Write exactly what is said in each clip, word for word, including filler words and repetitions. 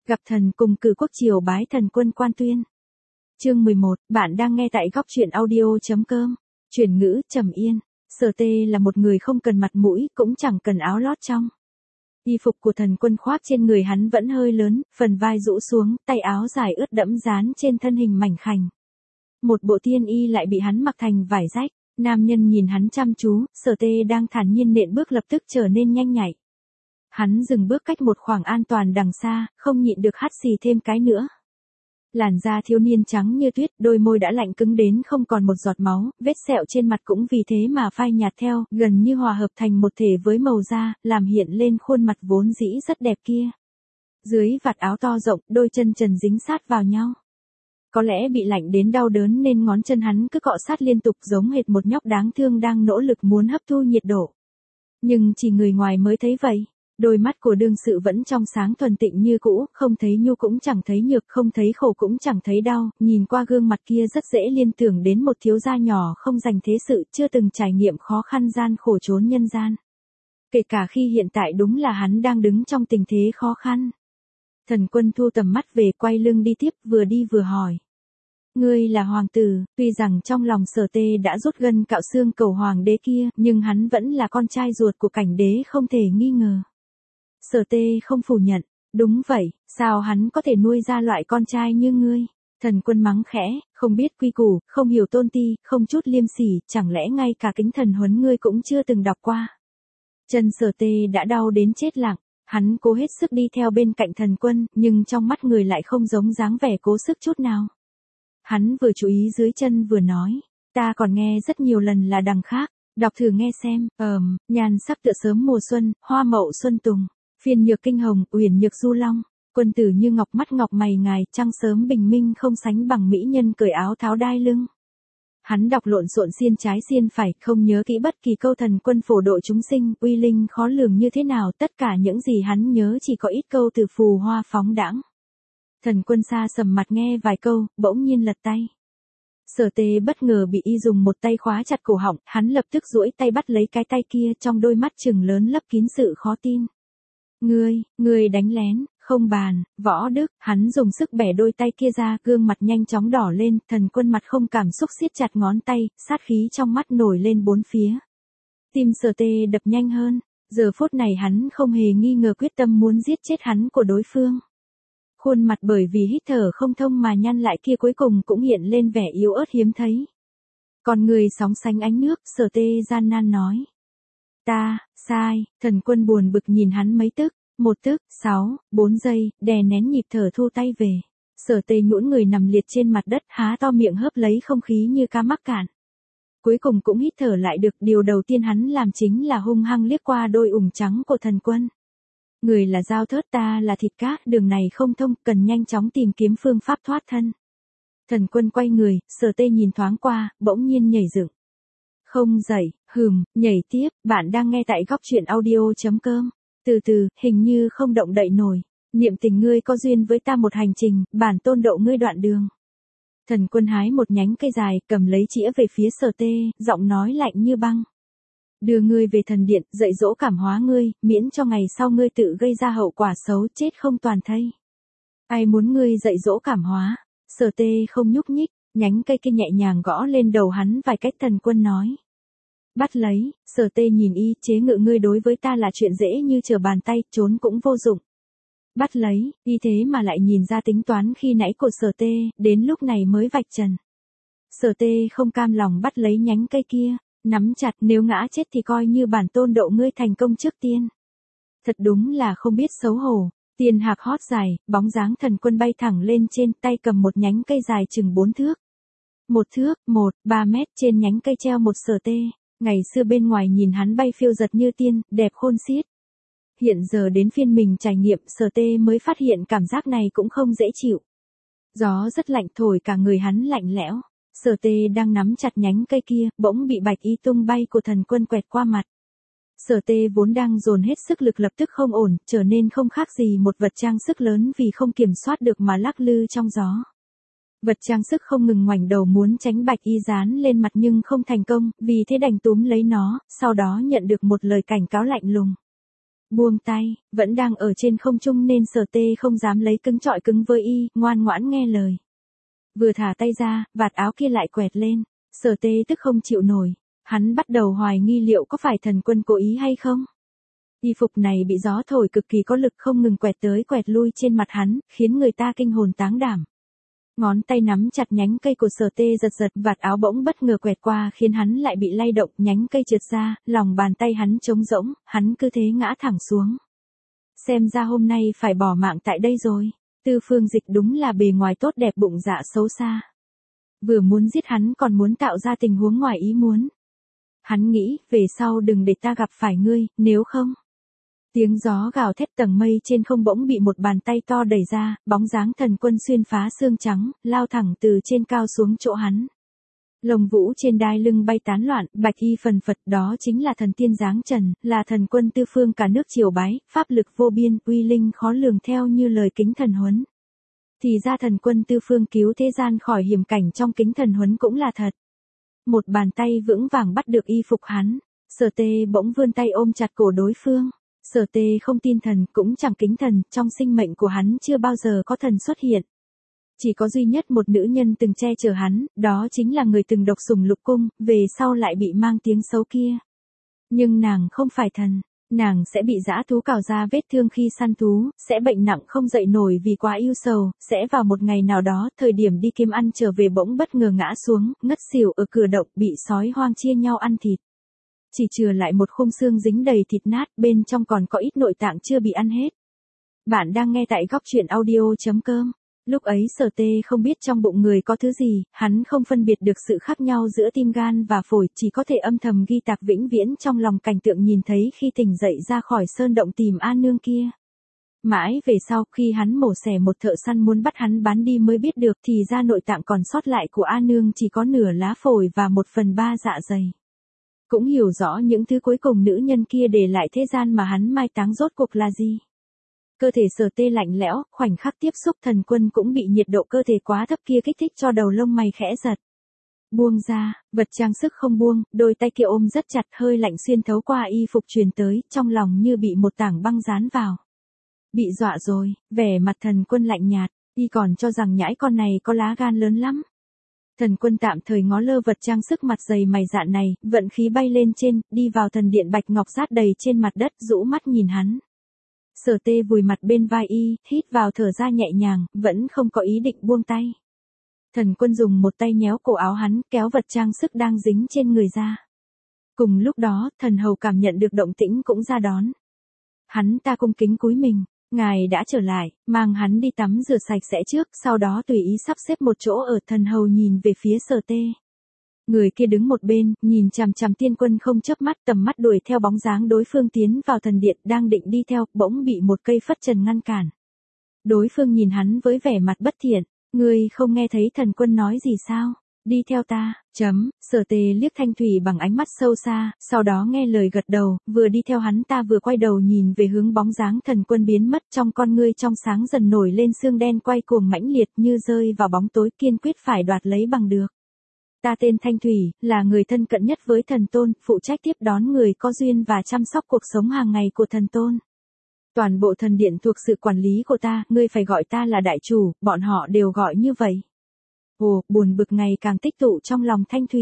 Gặp thần cùng cử quốc triều bái thần quân quan tuyên. Chương mười một, bạn đang nghe tại góc truyện audio chấm com. Chuyển ngữ, Trầm Yên. Sở Tê là một người không cần mặt mũi, cũng chẳng cần áo lót trong. Y phục của thần quân khoác trên người hắn vẫn hơi lớn, phần vai rũ xuống, tay áo dài ướt đẫm dán trên thân hình mảnh khảnh. Một bộ tiên y lại bị hắn mặc thành vải rách. Nam nhân nhìn hắn chăm chú, Sở Tê đang thản nhiên nện bước lập tức trở nên nhanh nhạy. Hắn dừng bước cách một khoảng an toàn đằng xa, không nhịn được hắt xì thêm cái nữa. Làn da thiếu niên trắng như tuyết, đôi môi đã lạnh cứng đến không còn một giọt máu, vết sẹo trên mặt cũng vì thế mà phai nhạt theo, gần như hòa hợp thành một thể với màu da, làm hiện lên khuôn mặt vốn dĩ rất đẹp kia. Dưới vạt áo to rộng, đôi chân trần dính sát vào nhau. Có lẽ bị lạnh đến đau đớn nên ngón chân hắn cứ cọ sát liên tục giống hệt một nhóc đáng thương đang nỗ lực muốn hấp thu nhiệt độ. Nhưng chỉ người ngoài mới thấy vậy. Đôi mắt của đương sự vẫn trong sáng thuần tịnh như cũ, không thấy nhu cũng chẳng thấy nhược, không thấy khổ cũng chẳng thấy đau, nhìn qua gương mặt kia rất dễ liên tưởng đến một thiếu gia nhỏ không dành thế sự, chưa từng trải nghiệm khó khăn gian khổ trốn nhân gian. Kể cả khi hiện tại đúng là hắn đang đứng trong tình thế khó khăn. Thần quân thu tầm mắt về, quay lưng đi tiếp, vừa đi vừa hỏi. Ngươi là hoàng tử, tuy rằng trong lòng Sở Tê đã rút gân cạo xương cầu hoàng đế kia, nhưng hắn vẫn là con trai ruột của cảnh đế không thể nghi ngờ. Sở Tê không phủ nhận, đúng vậy, sao hắn có thể nuôi ra loại con trai như ngươi? Thần quân mắng khẽ, không biết quy củ, không hiểu tôn ti, không chút liêm sỉ, chẳng lẽ ngay cả kính thần huấn ngươi cũng chưa từng đọc qua? Chân Sở Tê đã đau đến chết lặng, hắn cố hết sức đi theo bên cạnh thần quân, nhưng trong mắt người lại không giống dáng vẻ cố sức chút nào. Hắn vừa chú ý dưới chân vừa nói, ta còn nghe rất nhiều lần là đằng khác, đọc thử nghe xem, ờm, nhan sắc tựa sớm mùa xuân, hoa mậu xuân tùng. Phiên nhược kinh hồng, uyển nhược du long, quân tử như ngọc mắt ngọc mày ngài, trăng sớm bình minh không sánh bằng mỹ nhân cởi áo tháo đai lưng. Hắn đọc lộn xộn xiên trái xiên phải, không nhớ kỹ bất kỳ câu thần quân phổ độ chúng sinh, uy linh khó lường như thế nào, tất cả những gì hắn nhớ chỉ có ít câu từ phù hoa phóng đãng. Thần quân xa sầm mặt nghe vài câu, bỗng nhiên lật tay. Sở Tê bất ngờ bị y dùng một tay khóa chặt cổ họng, hắn lập tức duỗi tay bắt lấy cái tay kia, trong đôi mắt trừng lớn lấp kín sự khó tin. Ngươi, ngươi đánh lén, không bàn, võ đức, hắn dùng sức bẻ đôi tay kia ra, gương mặt nhanh chóng đỏ lên, thần quân mặt không cảm xúc siết chặt ngón tay, sát khí trong mắt nổi lên bốn phía. Tim Sở Tê đập nhanh hơn, giờ phút này hắn không hề nghi ngờ quyết tâm muốn giết chết hắn của đối phương. Khuôn mặt bởi vì hít thở không thông mà nhăn lại kia cuối cùng cũng hiện lên vẻ yếu ớt hiếm thấy. Còn người sóng sánh ánh nước, Sở Tê gian nan nói. Ta, sai, thần quân buồn bực nhìn hắn mấy tức, một tức, sáu, bốn giây, đè nén nhịp thở thu tay về. Sở Tê nhũn người nằm liệt trên mặt đất, há to miệng hớp lấy không khí như cá mắc cạn. Cuối cùng cũng hít thở lại được, điều đầu tiên hắn làm chính là hung hăng liếc qua đôi ủng trắng của thần quân. Người là dao thớt, ta là thịt cá, đường này không thông, cần nhanh chóng tìm kiếm phương pháp thoát thân. Thần quân quay người, Sở Tê nhìn thoáng qua, bỗng nhiên nhảy dựng. Không dậy, hừm, nhảy tiếp, bạn đang nghe tại góc truyện audio chấm com. Từ từ, hình như không động đậy nổi. Niệm tình ngươi có duyên với ta một hành trình, bản tôn độ ngươi đoạn đường. Thần quân hái một nhánh cây dài, cầm lấy chĩa về phía Sở Tê, giọng nói lạnh như băng. Đưa ngươi về thần điện, dạy dỗ cảm hóa ngươi, miễn cho ngày sau ngươi tự gây ra hậu quả xấu, chết không toàn thây. Ai muốn ngươi dạy dỗ cảm hóa? Sở Tê không nhúc nhích, nhánh cây kia nhẹ nhàng gõ lên đầu hắn vài cách, thần quân nói. Bắt lấy, Sở Tê nhìn y, chế ngự ngươi đối với ta là chuyện dễ như trở bàn tay, trốn cũng vô dụng. Bắt lấy, y thế mà lại nhìn ra tính toán khi nãy của Sở Tê, đến lúc này mới vạch trần. Sở Tê không cam lòng bắt lấy nhánh cây kia, nắm chặt, nếu ngã chết thì coi như bản tôn độ ngươi thành công trước tiên. Thật đúng là không biết xấu hổ. Tiền hạc hót dài, bóng dáng thần quân bay thẳng lên trên, tay cầm một nhánh cây dài chừng bốn thước. Một thước, một, ba mét, trên nhánh cây treo một Sở Tê. Ngày xưa bên ngoài nhìn hắn bay phiêu giật như tiên, đẹp khôn xiết. Hiện giờ đến phiên mình trải nghiệm, Sở Tê mới phát hiện cảm giác này cũng không dễ chịu. Gió rất lạnh thổi cả người hắn lạnh lẽo. Sở Tê đang nắm chặt nhánh cây kia, bỗng bị bạch y tung bay của thần quân quẹt qua mặt. Sở Tê vốn đang dồn hết sức lực lập tức không ổn, trở nên không khác gì một vật trang sức lớn vì không kiểm soát được mà lắc lư trong gió. Vật trang sức không ngừng ngoảnh đầu muốn tránh bạch y dán lên mặt nhưng không thành công, vì thế đành túm lấy nó, sau đó nhận được một lời cảnh cáo lạnh lùng. Buông tay, vẫn đang ở trên không trung nên Sở Tê không dám lấy cứng chọi cứng với y, ngoan ngoãn nghe lời. Vừa thả tay ra, vạt áo kia lại quẹt lên. Sở Tê tức không chịu nổi. Hắn bắt đầu hoài nghi liệu có phải thần quân cố ý hay không. Y phục này bị gió thổi cực kỳ có lực không ngừng quẹt tới quẹt lui trên mặt hắn, khiến người ta kinh hồn táng đảm. Ngón tay nắm chặt nhánh cây của Sở Tê giật giật, vạt áo bỗng bất ngờ quẹt qua khiến hắn lại bị lay động, nhánh cây trượt ra, lòng bàn tay hắn trống rỗng, hắn cứ thế ngã thẳng xuống. Xem ra hôm nay phải bỏ mạng tại đây rồi. Tư Phương Dịch đúng là bề ngoài tốt đẹp bụng dạ xấu xa. Vừa muốn giết hắn còn muốn tạo ra tình huống ngoài ý muốn. Hắn nghĩ, về sau đừng để ta gặp phải ngươi, nếu không. Tiếng gió gào thét, tầng mây trên không bỗng bị một bàn tay to đẩy ra, bóng dáng thần quân xuyên phá xương trắng, lao thẳng từ trên cao xuống chỗ hắn. Lồng vũ trên đai lưng bay tán loạn, bạch y phần phật, đó chính là thần tiên giáng trần, là thần quân tư phương cả nước triều bái, pháp lực vô biên, uy linh khó lường theo như lời Kính Thần Huấn. Thì ra thần quân tư phương cứu thế gian khỏi hiểm cảnh trong Kính Thần Huấn cũng là thật. Một bàn tay vững vàng bắt được y phục hắn, Sở Tê bỗng vươn tay ôm chặt cổ đối phương. Sở Tê không tin thần, cũng chẳng kính thần, trong sinh mệnh của hắn chưa bao giờ có thần xuất hiện. Chỉ có duy nhất một nữ nhân từng che chở hắn, đó chính là người từng độc sủng lục cung, về sau lại bị mang tiếng xấu kia. Nhưng nàng không phải thần, nàng sẽ bị dã thú cào ra vết thương khi săn thú, sẽ bệnh nặng không dậy nổi vì quá ưu sầu, sẽ vào một ngày nào đó, thời điểm đi kiếm ăn trở về bỗng bất ngờ ngã xuống, ngất xỉu ở cửa động, bị sói hoang chia nhau ăn thịt. Chỉ chừa lại một khung xương dính đầy thịt nát, bên trong còn có ít nội tạng chưa bị ăn hết. Bạn đang nghe tại góc truyện audio chấm com. Lúc ấy Sở Tê không biết trong bụng người có thứ gì, hắn không phân biệt được sự khác nhau giữa tim gan và phổi, chỉ có thể âm thầm ghi tạc vĩnh viễn trong lòng cảnh tượng nhìn thấy khi tỉnh dậy ra khỏi sơn động tìm A Nương kia. Mãi về sau, khi hắn mổ xẻ một thợ săn muốn bắt hắn bán đi mới biết được thì ra nội tạng còn sót lại của A Nương chỉ có nửa lá phổi và một phần ba dạ dày. Cũng hiểu rõ những thứ cuối cùng nữ nhân kia để lại thế gian mà hắn mai táng rốt cuộc là gì. Cơ thể Sở Tê lạnh lẽo, khoảnh khắc tiếp xúc thần quân cũng bị nhiệt độ cơ thể quá thấp kia kích thích cho đầu lông mày khẽ giật. Buông ra, vật trang sức không buông, đôi tay kia ôm rất chặt, hơi lạnh xuyên thấu qua y phục truyền tới, trong lòng như bị một tảng băng dán vào. Bị dọa rồi, vẻ mặt thần quân lạnh nhạt, y còn cho rằng nhãi con này có lá gan lớn lắm. Thần quân tạm thời ngó lơ vật trang sức mặt dày mày dạn này, vận khí bay lên trên, đi vào thần điện bạch ngọc rát đầy trên mặt đất, rũ mắt nhìn hắn. Sở Tê vùi mặt bên vai y, hít vào thở ra nhẹ nhàng, vẫn không có ý định buông tay. Thần quân dùng một tay nhéo cổ áo hắn, kéo vật trang sức đang dính trên người ra. Cùng lúc đó, thần hầu cảm nhận được động tĩnh cũng ra đón. Hắn ta cung kính cúi mình. Ngài đã trở lại, mang hắn đi tắm rửa sạch sẽ trước, sau đó tùy ý sắp xếp một chỗ ở. Thần hầu nhìn về phía Sở Tê. Người kia đứng một bên, nhìn chằm chằm tiên quân không chớp mắt, tầm mắt đuổi theo bóng dáng đối phương tiến vào thần điện, đang định đi theo, bỗng bị một cây phất trần ngăn cản. Đối phương nhìn hắn với vẻ mặt bất thiện, ngươi không nghe thấy thần quân nói gì sao? Đi theo ta, chấm, Sở Tê liếc Thanh Thủy bằng ánh mắt sâu xa, sau đó nghe lời gật đầu, vừa đi theo hắn ta vừa quay đầu nhìn về hướng bóng dáng thần quân biến mất, trong con ngươi trong sáng dần nổi lên sương đen quay cuồng mãnh liệt như rơi vào bóng tối, kiên quyết phải đoạt lấy bằng được. Ta tên Thanh Thủy, là người thân cận nhất với thần tôn, phụ trách tiếp đón người có duyên và chăm sóc cuộc sống hàng ngày của thần tôn. Toàn bộ thần điện thuộc sự quản lý của ta, ngươi phải gọi ta là đại chủ, bọn họ đều gọi như vậy. Ồ, buồn bực ngày càng tích tụ trong lòng Thanh Thủy.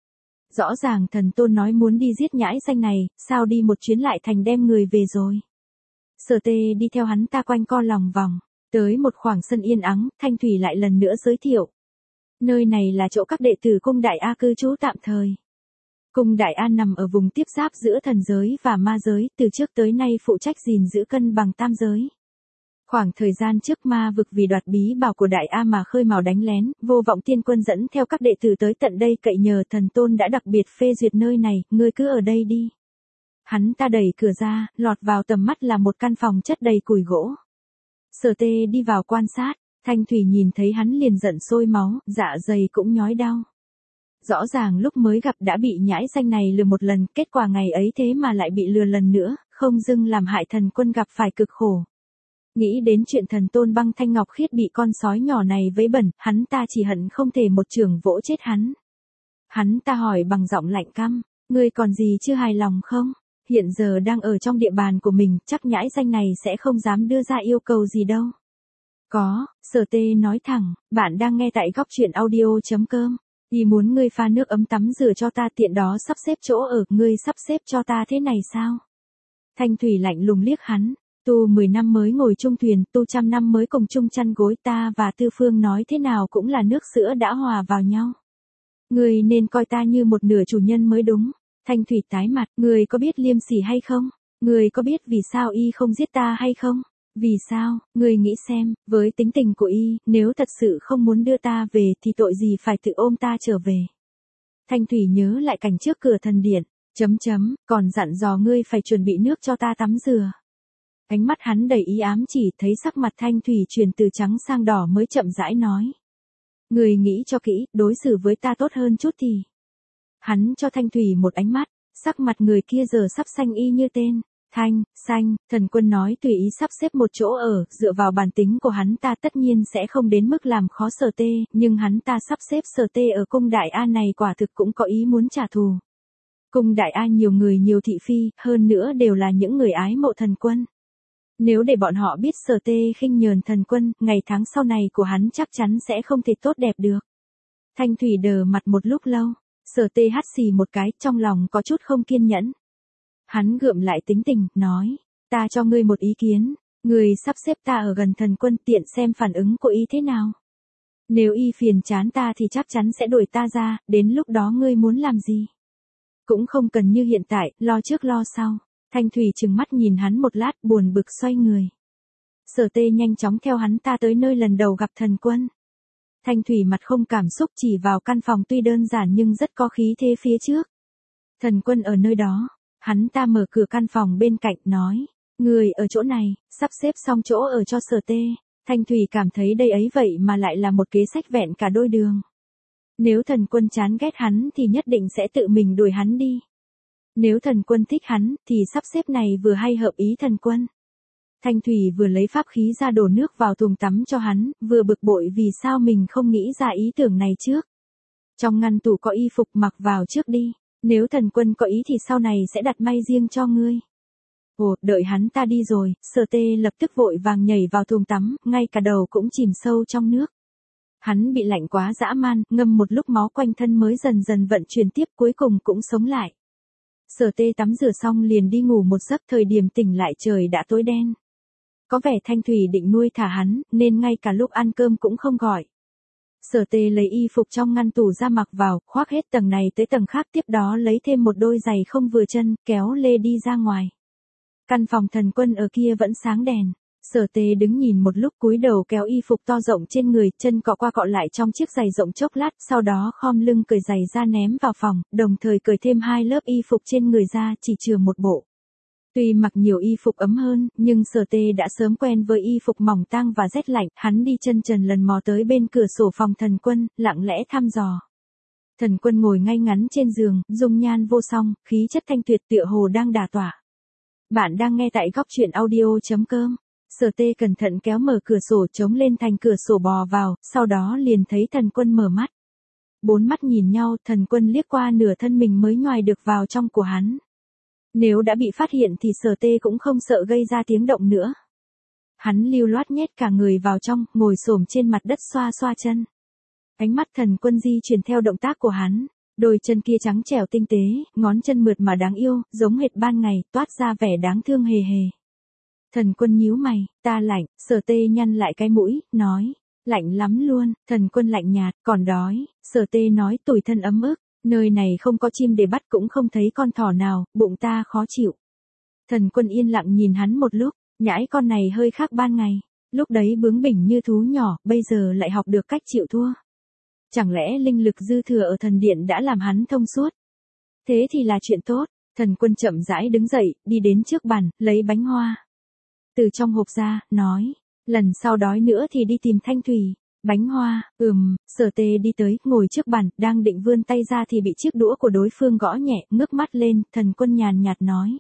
Rõ ràng thần tôn nói muốn đi giết nhãi danh này, sao đi một chuyến lại thành đem người về rồi. Sở Tê đi theo hắn ta quanh co lòng vòng, tới một khoảng sân yên ắng, Thanh Thủy lại lần nữa giới thiệu. Nơi này là chỗ các đệ tử cung Đại A cư trú tạm thời. Cung Đại A nằm ở vùng tiếp giáp giữa thần giới và ma giới, từ trước tới nay phụ trách gìn giữ cân bằng tam giới. Khoảng thời gian trước ma vực vì đoạt bí bảo của Đại A mà khơi mào đánh lén, Vô Vọng Tiên Quân dẫn theo các đệ tử tới tận đây cậy nhờ thần tôn đã đặc biệt phê duyệt nơi này, ngươi cứ ở đây đi. Hắn ta đẩy cửa ra, lọt vào tầm mắt là một căn phòng chất đầy củi gỗ. Sở Tê đi vào quan sát, Thanh Thủy nhìn thấy hắn liền giận sôi máu, dạ dày cũng nhói đau. Rõ ràng lúc mới gặp đã bị nhãi danh này lừa một lần, kết quả ngày ấy thế mà lại bị lừa lần nữa, không dưng làm hại thần quân gặp phải cực khổ. Nghĩ đến chuyện thần tôn Băng Thanh Ngọc Khiết bị con sói nhỏ này vấy bẩn, hắn ta chỉ hận không thể một chưởng vỗ chết hắn. Hắn ta hỏi bằng giọng lạnh căm, ngươi còn gì chưa hài lòng không? hiện giờ đang ở trong địa bàn của mình, chắc nhãi danh này sẽ không dám đưa ra yêu cầu gì đâu. Có, Sở Tê nói thẳng, bạn đang nghe tại góc truyện audio.com. Y muốn ngươi pha nước ấm tắm rửa cho ta tiện đó sắp xếp chỗ ở, ngươi sắp xếp cho ta thế này sao? Thanh Thủy lạnh lùng liếc hắn, tu mười năm mới ngồi chung thuyền, tu trăm năm mới cùng chung chăn gối, ta và Tư Phương nói thế nào cũng là nước sữa đã hòa vào nhau. Ngươi nên coi ta như một nửa chủ nhân mới đúng. Thanh Thủy tái mặt, ngươi có biết liêm sỉ hay không? Ngươi có biết vì sao y không giết ta hay không? Vì sao, ngươi nghĩ xem, với tính tình của y, nếu thật sự không muốn đưa ta về thì tội gì phải tự ôm ta trở về. Thanh Thủy nhớ lại cảnh trước cửa thần điện, chấm chấm, còn dặn dò ngươi phải chuẩn bị nước cho ta tắm rửa. Ánh mắt hắn đầy ý ám chỉ, thấy sắc mặt Thanh Thủy chuyển từ trắng sang đỏ mới chậm rãi nói. Ngươi nghĩ cho kỹ, đối xử với ta tốt hơn chút thì. Hắn cho Thanh Thủy một ánh mắt, sắc mặt người kia giờ sắp xanh y như tên. Thanh, xanh, Thần Quân nói tùy ý sắp xếp một chỗ ở, dựa vào bản tính của hắn ta tất nhiên sẽ không đến mức làm khó Sở Tê, nhưng hắn ta sắp xếp Sở Tê ở cung Đại A này quả thực cũng có ý muốn trả thù. Cung Đại A nhiều người nhiều thị phi, hơn nữa đều là những người ái mộ Thần Quân. Nếu để bọn họ biết Sở Tê khinh nhờn Thần Quân, ngày tháng sau này của hắn chắc chắn sẽ không thể tốt đẹp được. Thanh Thủy đờ mặt một lúc lâu, Sở Tê hắt xì một cái, trong lòng có chút không kiên nhẫn. Hắn gượng lại tính tình, nói, ta cho ngươi một ý kiến, ngươi sắp xếp ta ở gần Thần Quân tiện xem phản ứng của y thế nào. Nếu y phiền chán ta thì chắc chắn sẽ đuổi ta ra, đến lúc đó ngươi muốn làm gì? Cũng không cần như hiện tại, lo trước lo sau. Thanh Thủy trừng mắt nhìn hắn một lát, buồn bực xoay người. Sở Tê nhanh chóng theo hắn ta tới nơi lần đầu gặp Thần Quân. Thanh Thủy mặt không cảm xúc chỉ vào căn phòng tuy đơn giản nhưng rất có khí thế phía trước. Thần Quân ở nơi đó. Hắn ta mở cửa căn phòng bên cạnh, nói, người ở chỗ này, sắp xếp xong chỗ ở cho Sở Tê. Thanh Thủy cảm thấy đây ấy vậy mà lại là một kế sách vẹn cả đôi đường. Nếu Thần Quân chán ghét hắn thì nhất định sẽ tự mình đuổi hắn đi. Nếu Thần Quân thích hắn thì sắp xếp này vừa hay hợp ý Thần Quân. Thanh Thủy vừa lấy pháp khí ra đổ nước vào thùng tắm cho hắn, vừa bực bội vì sao mình không nghĩ ra ý tưởng này trước. Trong ngăn tủ có y phục, mặc vào trước đi. Nếu Thần Quân có ý thì sau này sẽ đặt may riêng cho ngươi. Ồ, đợi hắn ta đi rồi, Sở Tê lập tức vội vàng nhảy vào thùng tắm, ngay cả đầu cũng chìm sâu trong nước. Hắn bị lạnh quá dã man, ngâm một lúc máu quanh thân mới dần dần vận chuyển tiếp, cuối cùng cũng sống lại. Sở Tê tắm rửa xong liền đi ngủ một giấc, thời điểm tỉnh lại trời đã tối đen. Có vẻ Thanh Thủy định nuôi thả hắn, nên ngay cả lúc ăn cơm cũng không gọi. Sở Tê lấy y phục trong ngăn tủ ra mặc vào, khoác hết tầng này tới tầng khác, tiếp đó lấy thêm một đôi giày không vừa chân, kéo lê đi ra ngoài. Căn phòng Thần Quân ở kia vẫn sáng đèn. Sở Tê đứng nhìn một lúc, cúi đầu kéo y phục to rộng trên người, chân cọ qua cọ lại trong chiếc giày rộng chốc lát, sau đó khom lưng cởi giày ra ném vào phòng, đồng thời cởi thêm hai lớp y phục trên người ra, chỉ chừa một bộ. Tuy mặc nhiều y phục ấm hơn, nhưng Sở Tê đã sớm quen với y phục mỏng tang và rét lạnh, hắn đi chân trần lần mò tới bên cửa sổ phòng Thần Quân, lặng lẽ thăm dò. Thần Quân ngồi ngay ngắn trên giường, dung nhan vô song, khí chất thanh tuyệt tựa hồ đang đả tỏa. Bạn đang nghe tại góc truyện audio.com. Sở Tê cẩn thận kéo mở cửa sổ, chống lên thành cửa sổ bò vào, sau đó liền thấy Thần Quân mở mắt. Bốn mắt nhìn nhau, Thần Quân liếc qua nửa thân mình mới nhoài được vào trong của hắn. Nếu đã bị phát hiện thì Sở Tê cũng không sợ gây ra tiếng động nữa. Hắn lưu loát nhét cả người vào trong, ngồi xổm trên mặt đất xoa xoa chân. Ánh mắt Thần Quân di chuyển theo động tác của hắn, đôi chân kia trắng trẻo tinh tế, ngón chân mượt mà đáng yêu, giống hệt ban ngày, toát ra vẻ đáng thương hề hề. Thần Quân nhíu mày, ta lạnh, Sở Tê nhăn lại cái mũi, nói, lạnh lắm luôn. Thần Quân lạnh nhạt, còn đói, Sở Tê nói tủi thân ấm ức. Nơi này không có chim để bắt, cũng không thấy con thỏ nào, bụng ta khó chịu. Thần Quân yên lặng nhìn hắn một lúc, nhãi con này hơi khác ban ngày, lúc đấy bướng bỉnh như thú nhỏ, bây giờ lại học được cách chịu thua. Chẳng lẽ linh lực dư thừa ở thần điện đã làm hắn thông suốt? Thế thì là chuyện tốt. Thần Quân chậm rãi đứng dậy, đi đến trước bàn, lấy bánh hoa từ trong hộp ra, nói, lần sau đói nữa thì đi tìm Thanh Thủy. Bánh hoa, ừm, Sở Tê đi tới, ngồi trước bàn, đang định vươn tay ra thì bị chiếc đũa của đối phương gõ nhẹ, ngước mắt lên, Thần Quân nhàn nhạt nói.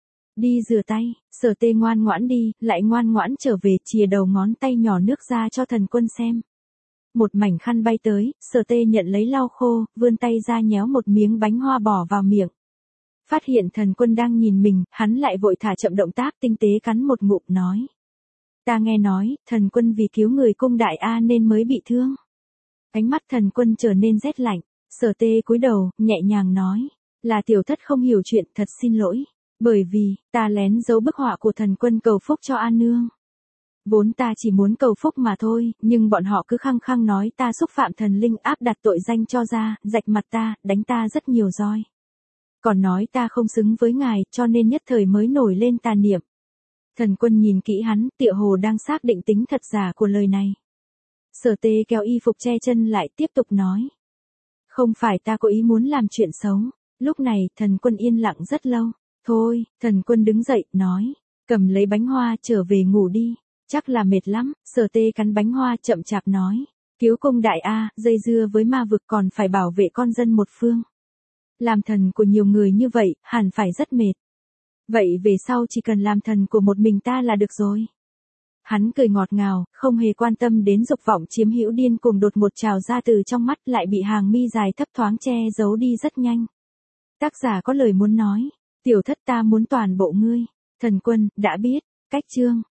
Đi rửa tay. Sở Tê ngoan ngoãn đi, lại ngoan ngoãn trở về, chìa đầu ngón tay nhỏ nước ra cho Thần Quân xem. Một mảnh khăn bay tới, Sở Tê nhận lấy lau khô, vươn tay ra nhéo một miếng bánh hoa bỏ vào miệng. Phát hiện thần quân đang nhìn mình, hắn lại vội thả chậm động tác tinh tế cắn một ngụm nói. Ta nghe nói, thần quân vì cứu người cung đại A nên mới bị thương. Ánh mắt thần quân trở nên rét lạnh, Sở Tê cúi đầu, nhẹ nhàng nói. Là tiểu thất không hiểu chuyện, thật xin lỗi. Bởi vì, ta lén giấu bức họa của thần quân cầu phúc cho A Nương. Vốn ta chỉ muốn cầu phúc mà thôi, nhưng bọn họ cứ khăng khăng nói ta xúc phạm thần linh áp đặt tội danh cho ra, rạch mặt ta, đánh ta rất nhiều roi. Còn nói ta không xứng với ngài, cho nên nhất thời mới nổi lên tà niệm. Thần quân nhìn kỹ hắn, tựa hồ đang xác định tính thật giả của lời này. Sở Tê kéo y phục che chân lại tiếp tục nói. Không phải ta có ý muốn làm chuyện xấu. Lúc này, thần quân yên lặng rất lâu. Thôi, thần quân đứng dậy, nói. Cầm lấy bánh hoa trở về ngủ đi. Chắc là mệt lắm. Sở Tê cắn bánh hoa chậm chạp nói. Cứu cung đại A, dây dưa với ma vực còn phải bảo vệ con dân một phương. Làm thần của nhiều người như vậy, hẳn phải rất mệt. Vậy về sau chỉ cần làm thần của một mình ta là được rồi. Hắn cười ngọt ngào, không hề quan tâm đến dục vọng chiếm hữu điên cuồng đột ngột trào ra từ trong mắt lại bị hàng mi dài thấp thoáng che giấu đi rất nhanh. Tác giả có lời muốn nói, tiểu thất ta muốn toàn bộ ngươi. Thần quân, đã biết, cách chương.